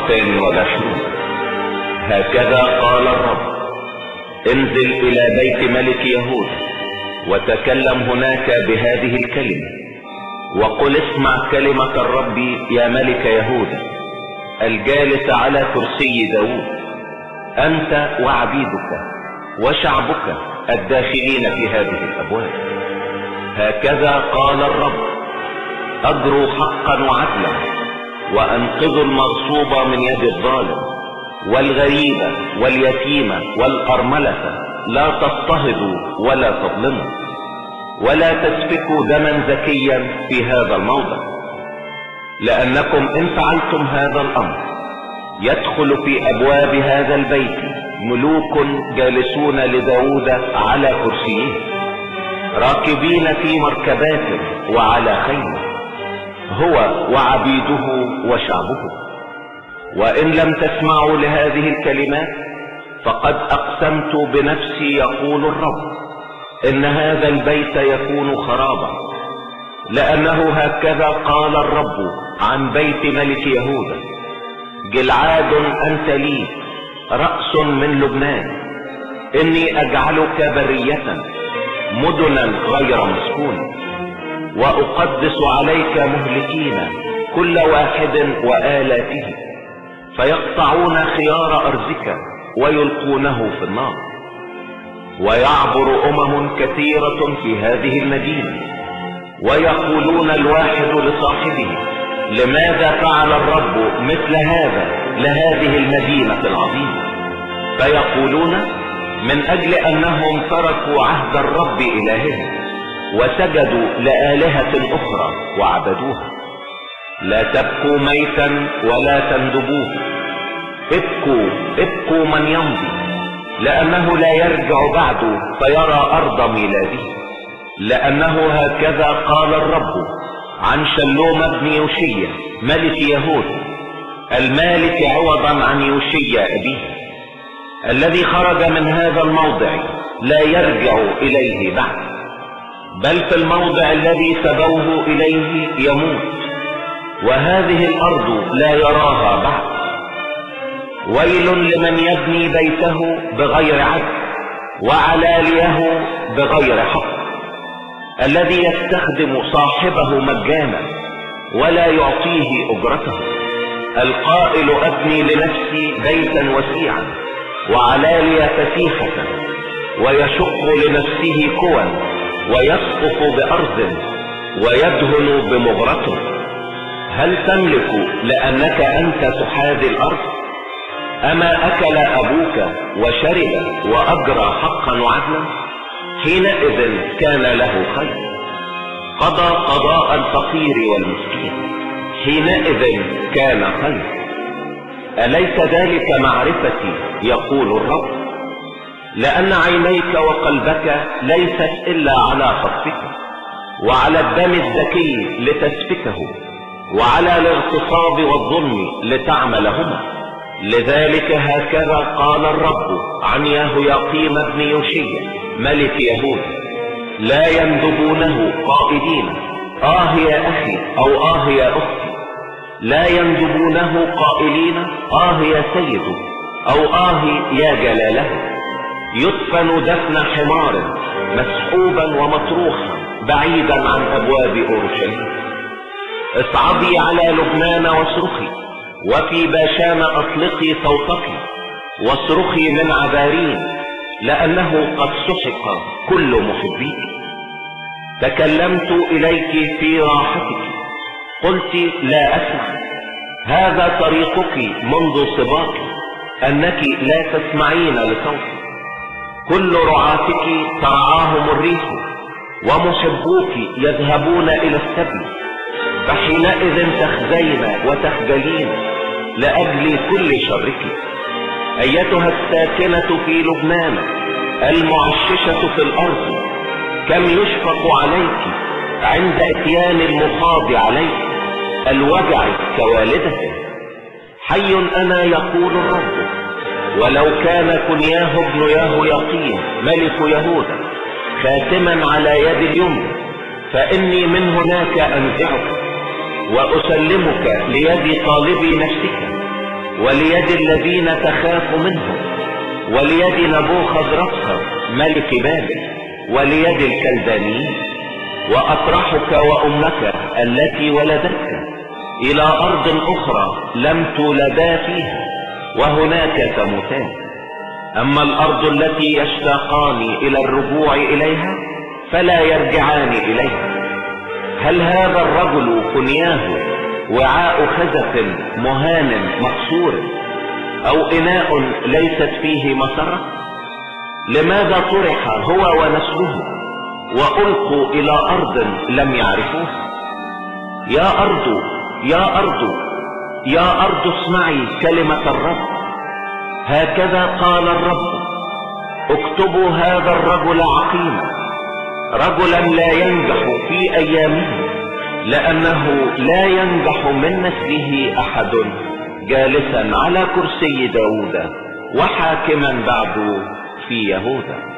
20. هكذا قال الرب: انزل الى بيت ملك يهوذا وتكلم هناك بهذه الكلمة وقل: اسمع كلمة الرب يا ملك يهوذا الجالس على كرسي داود، انت وعبيدك وشعبك الداخلين في هذه الابواب. هكذا قال الرب: اجروا حقا وعدلا وانقذوا المغصوب من يد الظالم والغريب واليتيم والارملة، لا تضطهدوا ولا تظلموا ولا تسفكوا دما زكيا في هذا الموضع، لانكم ان فعلتم هذا الامر يدخل في ابواب هذا البيت ملوك جالسون لداود على كرسيه، راكبين في مركبات وعلى خيل، هو وعبيده وشعبه. وان لم تسمعوا لهذه الكلمات فقد اقسمت بنفسي يقول الرب ان هذا البيت يكون خرابا، لانه هكذا قال الرب عن بيت ملك يهوذا: جلعاد انت لي، رأس من لبنان، اني اجعلك برية مدنا غير مسكون، واقدس عليك مهلكين كل واحد وآلاته، فيقطعون خيار ارزك ويلقونه في النار. ويعبر كثيرة في هذه المدينة ويقولون الواحد لصاحبه: لماذا فعل الرب مثل هذا لهذه المدينة العظيمة؟ فيقولون: من اجل انهم تركوا عهد الرب الههم وسجدوا لآلهة اخرى وعبدوها. لا تبكوا ميتا ولا تندبوه، ابكوا من يمضي، لانه لا يرجع بعد فيرى ارض ميلاده. لانه هكذا قال الرب عن شلوم ابن يوشيا ملك يهوذا المالك عوضا عن يوشيا ابيه، الذي خرج من هذا الموضع لا يرجع اليه بعد، بل في الموضع الذي سبوه اليه يموت، وهذه الارض لا يراها بعد. ويل لمن يبني بيته بغير عدل وعلاليه بغير حق، الذي يستخدم صاحبه مجانا ولا يعطيه اجرته، القائل: ابني لنفسي بيتا وسيعا وعلالي فسيحة، ويشق لنفسه كوا ويسقف بارض ويدهن بمغرته. هل تملك لانك انت تحاذي الارض؟ اما اكل ابوك وشرب واجرى حقا وعدلا؟ حينئذ كان له خير، قضى قضاء الفقير والمسكين، حينئذ كان خير. اليس ذلك معرفتي يقول الرب؟ لان عينيك وقلبك ليست الا على خطفك وعلى الدم الزكي لتسفكه وعلى الاغتصاب والظلم لتعملهما. لذلك هكذا قال الرب عن يهوياقيم بن يوشيا ملك يهوذا: لا يندبونه قائلين: يا اخي او يا اختي، لا يندبونه قائلين: يا سيد او يا جلاله. يدفن دفن حمار مسحوبا ومطروحا بعيدا عن ابواب اورشليم. اصعدي على لبنان واصرخي، وفي باشان اطلقي صوتك واصرخي من عبارين، لانه قد سحق كل محبيك. تكلمت اليك في راحتك، قلت: لا اسمع. هذا طريقك منذ صباك، انك لا تسمعين لصوتي. كل رعاتك ترعاهم الريح، ومحبوك يذهبون الى السبي، فحينئذ تخزين وتخجلين لأجل كل شرك. أيتها الساكنة في لبنان المعششة في الأرض، كم يشفق عليك عند اتيان المخاض عليك، الوجع كوالدة. حي أنا يقول الرب، ولو كان كنياه ابن يهوياقيم ملك يهوذا خاتما على يد اليمنى، فإني من هناك أنزعك وأسلمك ليد طالبي نفسك، وليد الذين تخاف منهم، وليد نبوخذرصر ملك بابل، وليد الكلدانيين. وأطرحك وأمك التي ولدتك إلى أرض أخرى لم تولدا فيها، وهناك تموتان. أما الأرض التي يشتاقان إلى الرجوع إليها فلا يرجعان إليها. هل هذا الرجل كنياه وعاء خزف مهان مكسور، أو إناء ليست فيه مسرة؟ لماذا طرح هو ونسله وألقوا إلى أرض لم يعرفوها؟ يا أرض يا أرض يا أرض اسمعي كلمة الرب. هكذا قال الرب: اكتبوا هذا الرجل عقيما، رجلا لا ينجح في أيامه، لأنه لا ينجح من نسله أحد جالسا على كرسي داود وحاكما بعد في يهوذا.